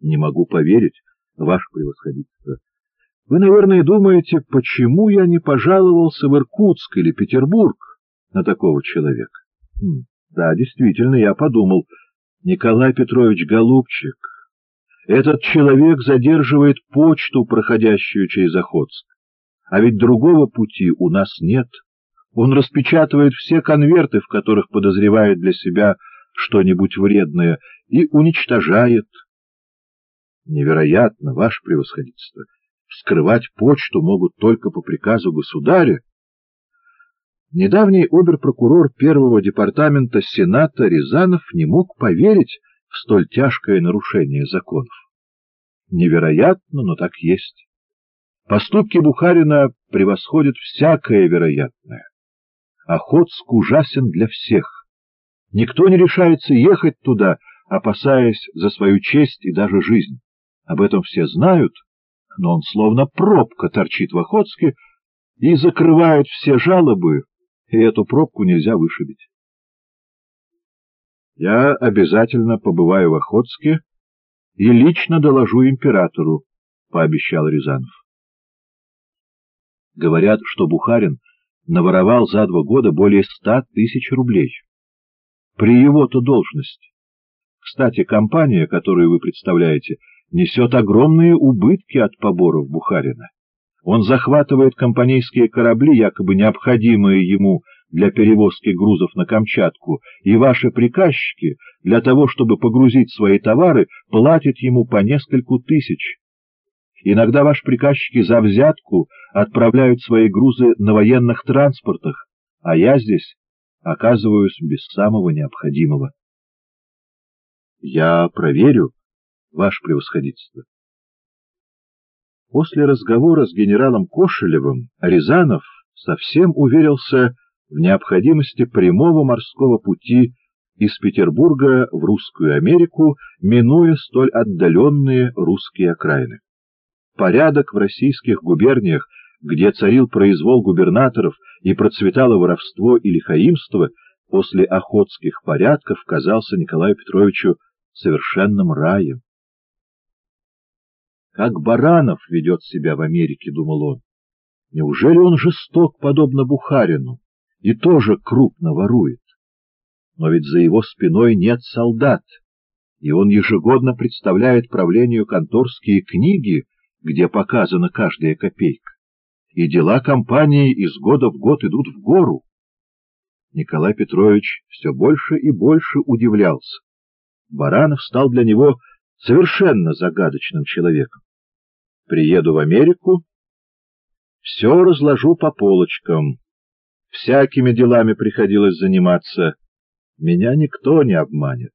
Не могу поверить, ваше превосходительство. Вы, наверное, думаете, почему я не пожаловался в Иркутск или Петербург на такого человека? Да, действительно, я подумал. Николай Петрович, голубчик, этот человек задерживает почту, проходящую через Охотск. А ведь другого пути у нас нет. Он распечатывает все конверты, в которых подозревает для себя что-нибудь вредное, и уничтожает. Невероятно, ваше превосходительство. Вскрывать почту могут только по приказу государя. Недавний обер-прокурор первого департамента Сената Рязанов не мог поверить в столь тяжкое нарушение законов. Невероятно, но так есть. Поступки Бухарина превосходят всякое вероятное. Охотск ужасен для всех. Никто не решается ехать туда, опасаясь за свою честь и даже жизнь. Об этом все знают, но он словно пробка торчит в Охотске и закрывает все жалобы, и эту пробку нельзя вышибить. Я обязательно побываю в Охотске и лично доложу императору, — пообещал Рязанов. Говорят, что Бухарин наворовал за 2 года более 100 тысяч рублей. При его-то должности. Кстати, компания, которую вы представляете, несет огромные убытки от поборов Бухарина. Он захватывает компанейские корабли, якобы необходимые ему для перевозки грузов на Камчатку, и ваши приказчики, для того, чтобы погрузить свои товары, платят ему по нескольку тысяч. Иногда ваши приказчики за взятку отправляют свои грузы на военных транспортах, а я здесь оказываюсь без самого необходимого. Я проверю, ваше превосходительство. После разговора с генералом Кошелевым Рязанов совсем уверился в необходимости прямого морского пути из Петербурга в Русскую Америку, минуя столь отдаленные русские окраины. Порядок в российских губерниях, где царил произвол губернаторов и процветало воровство и лихаимство, после охотских порядков казался Николаю Петровичу совершенным раем. «Как Баранов ведет себя в Америке», — думал он. «Неужели он жесток, подобно Бухарину, и тоже крупно ворует? Но ведь за его спиной нет солдат, и он ежегодно представляет правлению конторские книги, где показана каждая копейка, и дела компании из года в год идут в гору». Николай Петрович все больше и больше удивлялся. Баранов стал для него совершенно загадочным человеком. Приеду в Америку, все разложу по полочкам. Всякими делами приходилось заниматься. Меня никто не обманет.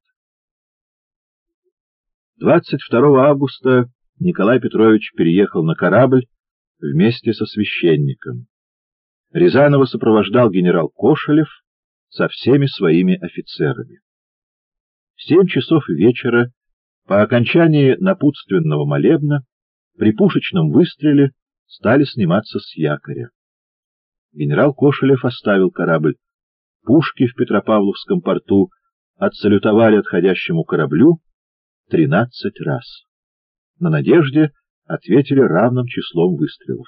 22 августа Николай Петрович переехал на корабль вместе со священником. Рязанова сопровождал генерал Кошелев со всеми своими офицерами. В 7 часов вечера, по окончании напутственного молебна, при пушечном выстреле стали сниматься с якоря. Генерал Кошелев оставил корабль. Пушки в Петропавловском порту отсалютовали отходящему кораблю 13 раз. На «Надежде» ответили равным числом выстрелов.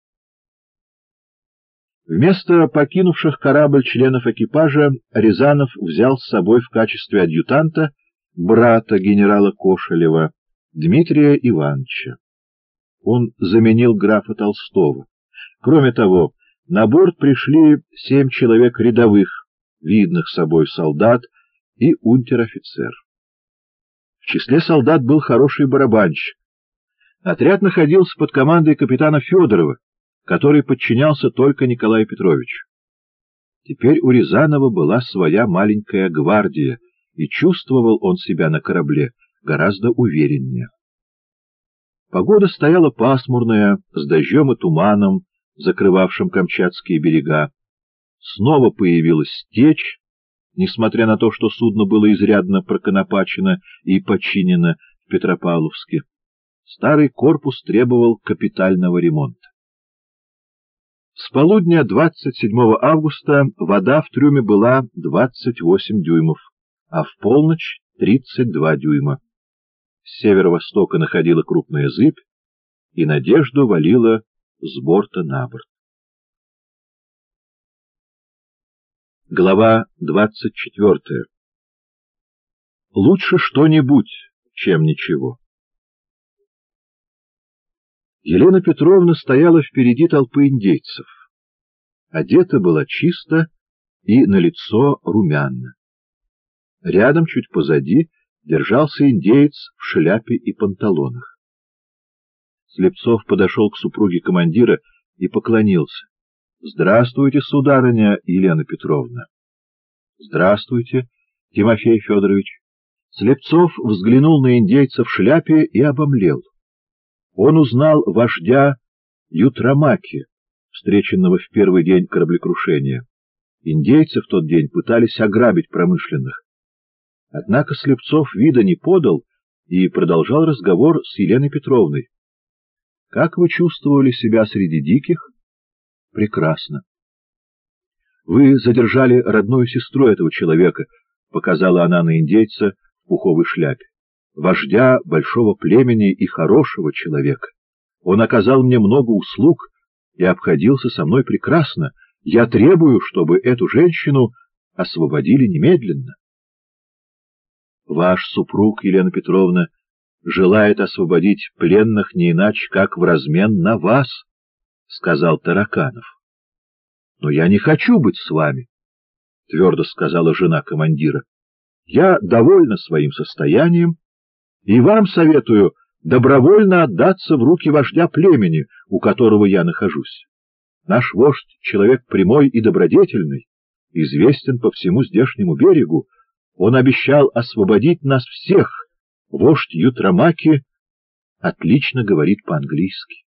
Вместо покинувших корабль членов экипажа Рязанов взял с собой в качестве адъютанта брата генерала Кошелева, Дмитрия Ивановича. Он заменил графа Толстого. Кроме того, на борт пришли 7 человек рядовых, видных собой солдат и унтер-офицер. В числе солдат был хороший барабанщик. Отряд находился под командой капитана Федорова, который подчинялся только Николаю Петровичу. Теперь у Рязанова была своя маленькая гвардия, и чувствовал он себя на корабле гораздо увереннее. Погода стояла пасмурная, с дождем и туманом, закрывавшим камчатские берега. Снова появилась течь, несмотря на то, что судно было изрядно проконопачено и починено в Петропавловске. Старый корпус требовал капитального ремонта. С полудня 27 августа вода в трюме была 28 дюймов, а в полночь — 32 дюйма. С северо-востока находила крупная зыбь, и надежду валила с борта на борт. Глава 24. Лучше что-нибудь, чем ничего. Елена Петровна стояла впереди толпы индейцев. Одета была чисто и на лицо румяно. Рядом, чуть позади, держался индеец в шляпе и панталонах. Слепцов подошел к супруге командира и поклонился. — Здравствуйте, сударыня Елена Петровна. — Здравствуйте, Тимофей Федорович. Слепцов взглянул на индейца в шляпе и обомлел. Он узнал вождя Ютрамаки, встреченного в первый день кораблекрушения. Индейцы в тот день пытались ограбить промышленных. Однако Слепцов вида не подал и продолжал разговор с Еленой Петровной. — Как вы чувствовали себя среди диких? — Прекрасно. — Вы задержали родную сестру этого человека, — показала она на индейца в пуховой шляпе. — Вождя большого племени и хорошего человека. Он оказал мне много услуг и обходился со мной прекрасно. Я требую, чтобы эту женщину освободили немедленно. — Ваш супруг, Елена Петровна, желает освободить пленных не иначе, как в размен на вас, — сказал Тараканов. — Но я не хочу быть с вами, — твердо сказала жена командира. — Я довольна своим состоянием, и вам советую добровольно отдаться в руки вождя племени, у которого я нахожусь. Наш вождь — человек прямой и добродетельный, известен по всему здешнему берегу. Он обещал освободить нас всех. Вождь Ютрамаки отлично говорит по-английски.